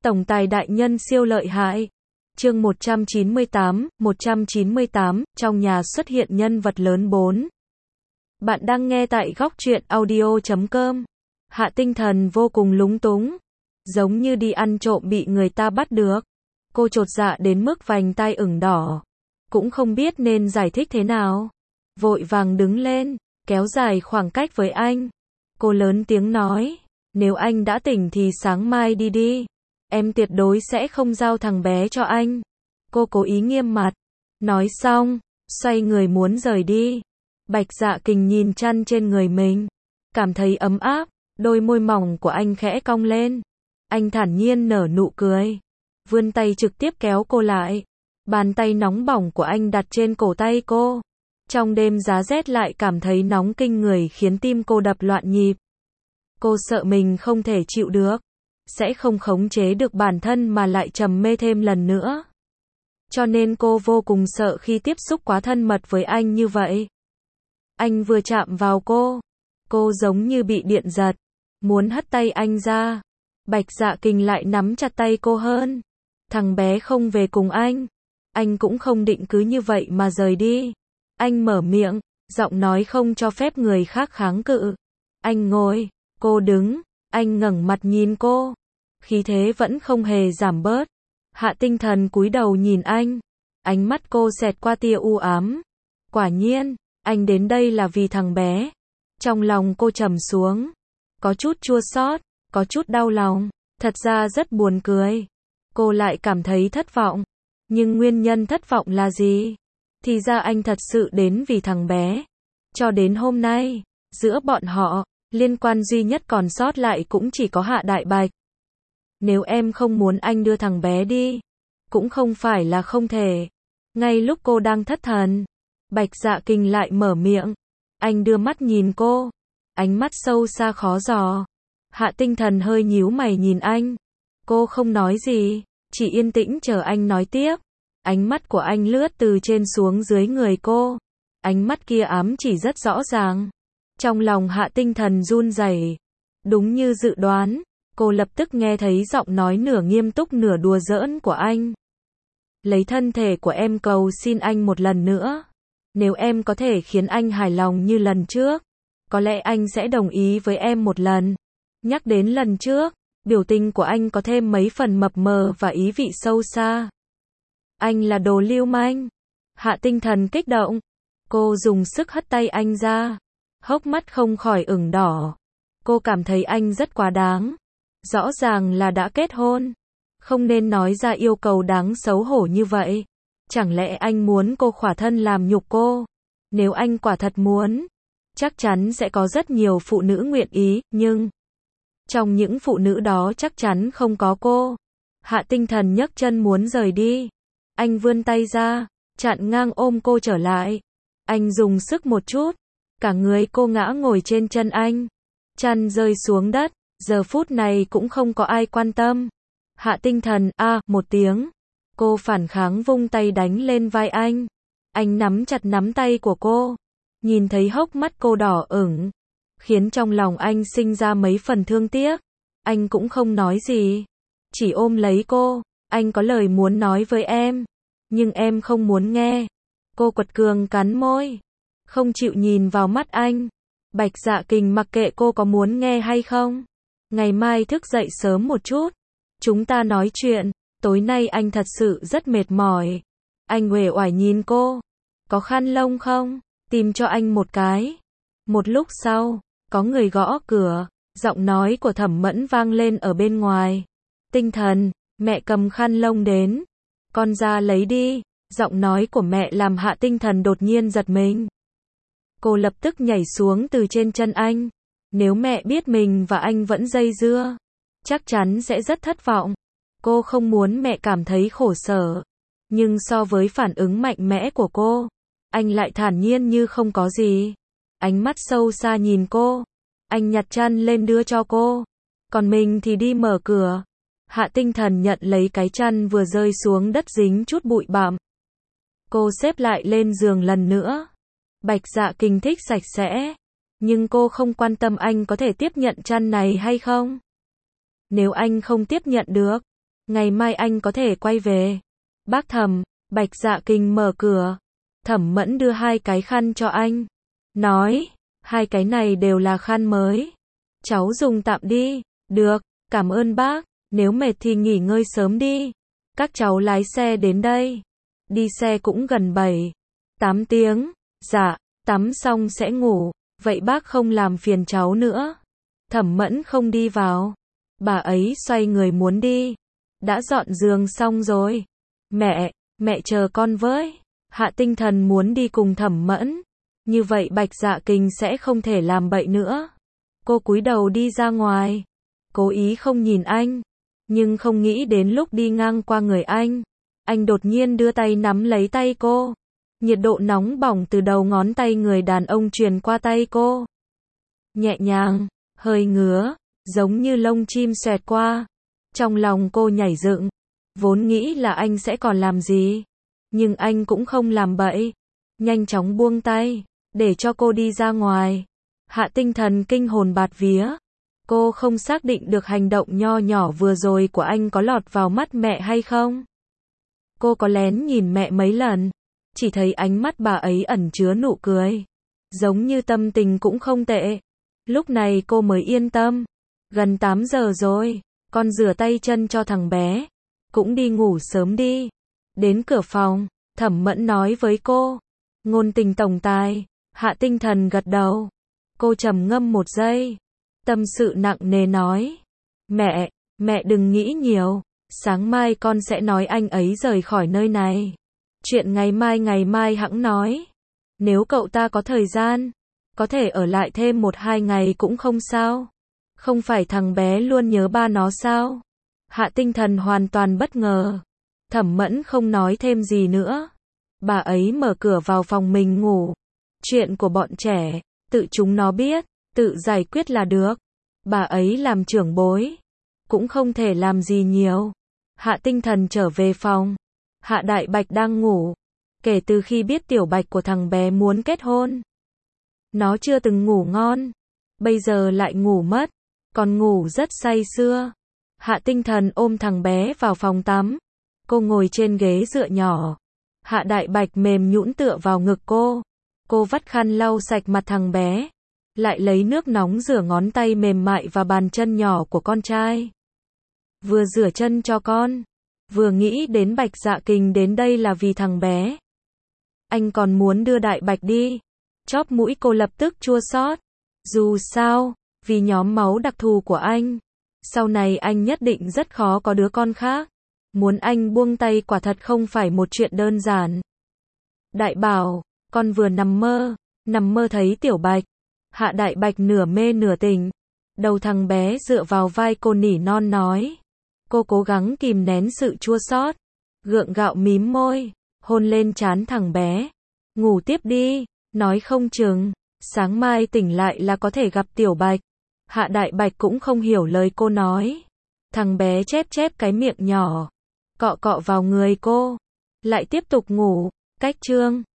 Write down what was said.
Tổng tài đại nhân siêu lợi hại. Chương 198, trong nhà xuất hiện nhân vật lớn 4. Bạn đang nghe tại góc truyện audio.com. Hạ Tinh Thần vô cùng lúng túng, giống như đi ăn trộm bị người ta bắt được. Cô chột dạ đến mức vành tai ửng đỏ, cũng không biết nên giải thích thế nào. Vội vàng đứng lên, kéo dài khoảng cách với anh. Cô lớn tiếng nói, nếu anh đã tỉnh thì sáng mai đi đi. Em tuyệt đối sẽ không giao thằng bé cho anh. Cô cố ý nghiêm mặt. Nói xong, xoay người muốn rời đi. Bạch Dạ Kình nhìn chăn trên người mình, cảm thấy ấm áp, đôi môi mỏng của anh khẽ cong lên. Anh thản nhiên nở nụ cười, vươn tay trực tiếp kéo cô lại. Bàn tay nóng bỏng của anh đặt trên cổ tay cô. Trong đêm giá rét lại cảm thấy nóng kinh người khiến tim cô đập loạn nhịp. Cô sợ mình không thể chịu được, sẽ không khống chế được bản thân mà lại trầm mê thêm lần nữa. Cho nên cô vô cùng sợ khi tiếp xúc quá thân mật với anh như vậy. Anh vừa chạm vào cô giống như bị điện giật, muốn hất tay anh ra. Bạch Dạ Kình lại nắm chặt tay cô hơn. Thằng bé không về cùng anh cũng không định cứ như vậy mà rời đi. Anh mở miệng, giọng nói không cho phép người khác kháng cự. Anh ngồi, cô đứng, anh ngẩng mặt nhìn cô. Khí thế vẫn không hề giảm bớt. Hạ Tinh Thần cúi đầu nhìn anh. Ánh mắt cô xẹt qua tia u ám. Quả nhiên, anh đến đây là vì thằng bé. Trong lòng cô trầm xuống. Có chút chua xót, có chút đau lòng. Thật ra rất buồn cười. Cô lại cảm thấy thất vọng. Nhưng nguyên nhân thất vọng là gì? Thì ra anh thật sự đến vì thằng bé. Cho đến hôm nay, giữa bọn họ, liên quan duy nhất còn sót lại cũng chỉ có Hạ Đại Bạch. Nếu em không muốn anh đưa thằng bé đi, cũng không phải là không thể. Ngay lúc cô đang thất thần, Bạch Dạ Kình lại mở miệng. Anh đưa mắt nhìn cô, ánh mắt sâu xa khó dò. Hạ Tinh Thần hơi nhíu mày nhìn anh. Cô không nói gì, chỉ yên tĩnh chờ anh nói tiếp. Ánh mắt của anh lướt từ trên xuống dưới người cô. Ánh mắt kia ám chỉ rất rõ ràng. Trong lòng Hạ Tinh Thần run rẩy. Đúng như dự đoán, cô lập tức nghe thấy giọng nói nửa nghiêm túc nửa đùa giỡn của anh. Lấy thân thể của em cầu xin anh một lần nữa. Nếu em có thể khiến anh hài lòng như lần trước, có lẽ anh sẽ đồng ý với em một lần. Nhắc đến lần trước, biểu tình của anh có thêm mấy phần mập mờ và ý vị sâu xa. Anh là đồ lưu manh. Hạ Tinh Thần kích động. Cô dùng sức hất tay anh ra. Hốc mắt không khỏi ửng đỏ. Cô cảm thấy anh rất quá đáng. Rõ ràng là đã kết hôn. Không nên nói ra yêu cầu đáng xấu hổ như vậy. Chẳng lẽ anh muốn cô khỏa thân làm nhục cô? Nếu anh quả thật muốn, chắc chắn sẽ có rất nhiều phụ nữ nguyện ý, nhưng trong những phụ nữ đó chắc chắn không có cô. Hạ Tinh Thần nhấc chân muốn rời đi. Anh vươn tay ra, chặn ngang ôm cô trở lại. Anh dùng sức một chút, cả người cô ngã ngồi trên chân anh. Chăn rơi xuống đất, giờ phút này cũng không có ai quan tâm. Hạ Tinh Thần, một tiếng. Cô phản kháng vung tay đánh lên vai anh. Anh nắm chặt nắm tay của cô. Nhìn thấy hốc mắt cô đỏ ửng, khiến trong lòng anh sinh ra mấy phần thương tiếc. Anh cũng không nói gì, chỉ ôm lấy cô. Anh có lời muốn nói với em, nhưng em không muốn nghe. Cô quật cường cắn môi, không chịu nhìn vào mắt anh. Bạch Dạ Kình mặc kệ cô có muốn nghe hay không. Ngày mai thức dậy sớm một chút, chúng ta nói chuyện. Tối nay anh thật sự rất mệt mỏi. Anh uể oải nhìn cô. Có khăn lông không? Tìm cho anh một cái. Một lúc sau, có người gõ cửa. Giọng nói của Thẩm Mẫn vang lên ở bên ngoài. Tinh Thần, mẹ cầm khăn lông đến. Con ra lấy đi. Giọng nói của mẹ làm Hạ Tinh Thần đột nhiên giật mình. Cô lập tức nhảy xuống từ trên chân anh. Nếu mẹ biết mình và anh vẫn dây dưa, chắc chắn sẽ rất thất vọng. Cô không muốn mẹ cảm thấy khổ sở. Nhưng so với phản ứng mạnh mẽ của cô, anh lại thản nhiên như không có gì. Ánh mắt sâu xa nhìn cô. Anh nhặt chăn lên đưa cho cô. Còn mình thì đi mở cửa. Hạ Tinh Thần nhận lấy cái chăn vừa rơi xuống đất dính chút bụi bặm. Cô xếp lại lên giường lần nữa. Bạch Dạ Kình thích sạch sẽ. Nhưng cô không quan tâm anh có thể tiếp nhận chăn này hay không. Nếu anh không tiếp nhận được, ngày mai anh có thể quay về. Bác Thẩm, Bạch Dạ Kình mở cửa. Thẩm Mẫn đưa 2 cái khăn cho anh. Nói, 2 cái này đều là khăn mới. Cháu dùng tạm đi. Được, cảm ơn bác, nếu mệt thì nghỉ ngơi sớm đi. Các cháu lái xe đến đây. Đi xe cũng gần 7-8 tiếng. Dạ, tắm xong sẽ ngủ, vậy bác không làm phiền cháu nữa. Thẩm Mẫn không đi vào. Bà ấy xoay người muốn đi. Đã dọn giường xong rồi. Mẹ chờ con với. Hạ Tinh Thần muốn đi cùng Thẩm Mẫn. Như vậy Bạch Dạ Kình sẽ không thể làm bậy nữa. Cô cúi đầu đi ra ngoài. Cố ý không nhìn anh. Nhưng không nghĩ đến lúc đi ngang qua người anh đột nhiên đưa tay nắm lấy tay cô. Nhiệt độ nóng bỏng từ đầu ngón tay người đàn ông truyền qua tay cô. Nhẹ nhàng, hơi ngứa, giống như lông chim xẹt qua. Trong lòng cô nhảy dựng. Vốn nghĩ là anh sẽ còn làm gì. Nhưng anh cũng không làm bậy. Nhanh chóng buông tay, để cho cô đi ra ngoài. Hạ Tinh Thần kinh hồn bạt vía. Cô không xác định được hành động nho nhỏ vừa rồi của anh có lọt vào mắt mẹ hay không. Cô có lén nhìn mẹ mấy lần. Chỉ thấy ánh mắt bà ấy ẩn chứa nụ cười. Giống như tâm tình cũng không tệ. Lúc này cô mới yên tâm. Gần 8 giờ rồi. Con rửa tay chân cho thằng bé. Cũng đi ngủ sớm đi. Đến cửa phòng, Thẩm Mẫn nói với cô. Ngôn tình tổng tài. Hạ Tinh Thần gật đầu. Cô trầm ngâm 1 giây. Tâm sự nặng nề nói. Mẹ đừng nghĩ nhiều. Sáng mai con sẽ nói anh ấy rời khỏi nơi này. Chuyện ngày mai hẵng nói. Nếu cậu ta có thời gian, có thể ở lại thêm 1-2 ngày cũng không sao. Không phải thằng bé luôn nhớ ba nó sao? Hạ Tinh Thần hoàn toàn bất ngờ. Thẩm Mẫn không nói thêm gì nữa. Bà ấy mở cửa vào phòng mình ngủ. Chuyện của bọn trẻ, tự chúng nó biết, tự giải quyết là được. Bà ấy làm trưởng bối, cũng không thể làm gì nhiều. Hạ Tinh Thần trở về phòng. Hạ Đại Bạch đang ngủ. Kể từ khi biết Tiểu Bạch của thằng bé muốn kết hôn, nó chưa từng ngủ ngon. Bây giờ lại ngủ mất. Còn ngủ rất say sưa. Hạ Tinh Thần ôm thằng bé vào phòng tắm. Cô ngồi trên ghế dựa nhỏ. Hạ Đại Bạch mềm nhũn tựa vào ngực cô. Cô vắt khăn lau sạch mặt thằng bé. Lại lấy nước nóng rửa ngón tay mềm mại và bàn chân nhỏ của con trai. Vừa rửa chân cho con, vừa nghĩ đến Bạch Dạ Kình đến đây là vì thằng bé. Anh còn muốn đưa Đại Bạch đi. Chóp mũi cô lập tức chua xót. Dù sao, vì nhóm máu đặc thù của anh, sau này anh nhất định rất khó có đứa con khác. Muốn anh buông tay quả thật không phải một chuyện đơn giản. Đại bảo, con vừa nằm mơ thấy Tiểu Bạch. Hạ Đại Bạch nửa mê nửa tỉnh. Đầu thằng bé dựa vào vai cô nỉ non nói. Cô cố gắng kìm nén sự chua xót, gượng gạo mím môi, hôn lên trán thằng bé. Ngủ tiếp đi, nói không chừng sáng mai tỉnh lại là có thể gặp Tiểu Bạch. Hạ Đại Bạch cũng không hiểu lời cô nói. Thằng bé chép chép cái miệng nhỏ, cọ cọ vào người cô, lại tiếp tục ngủ. Cách chương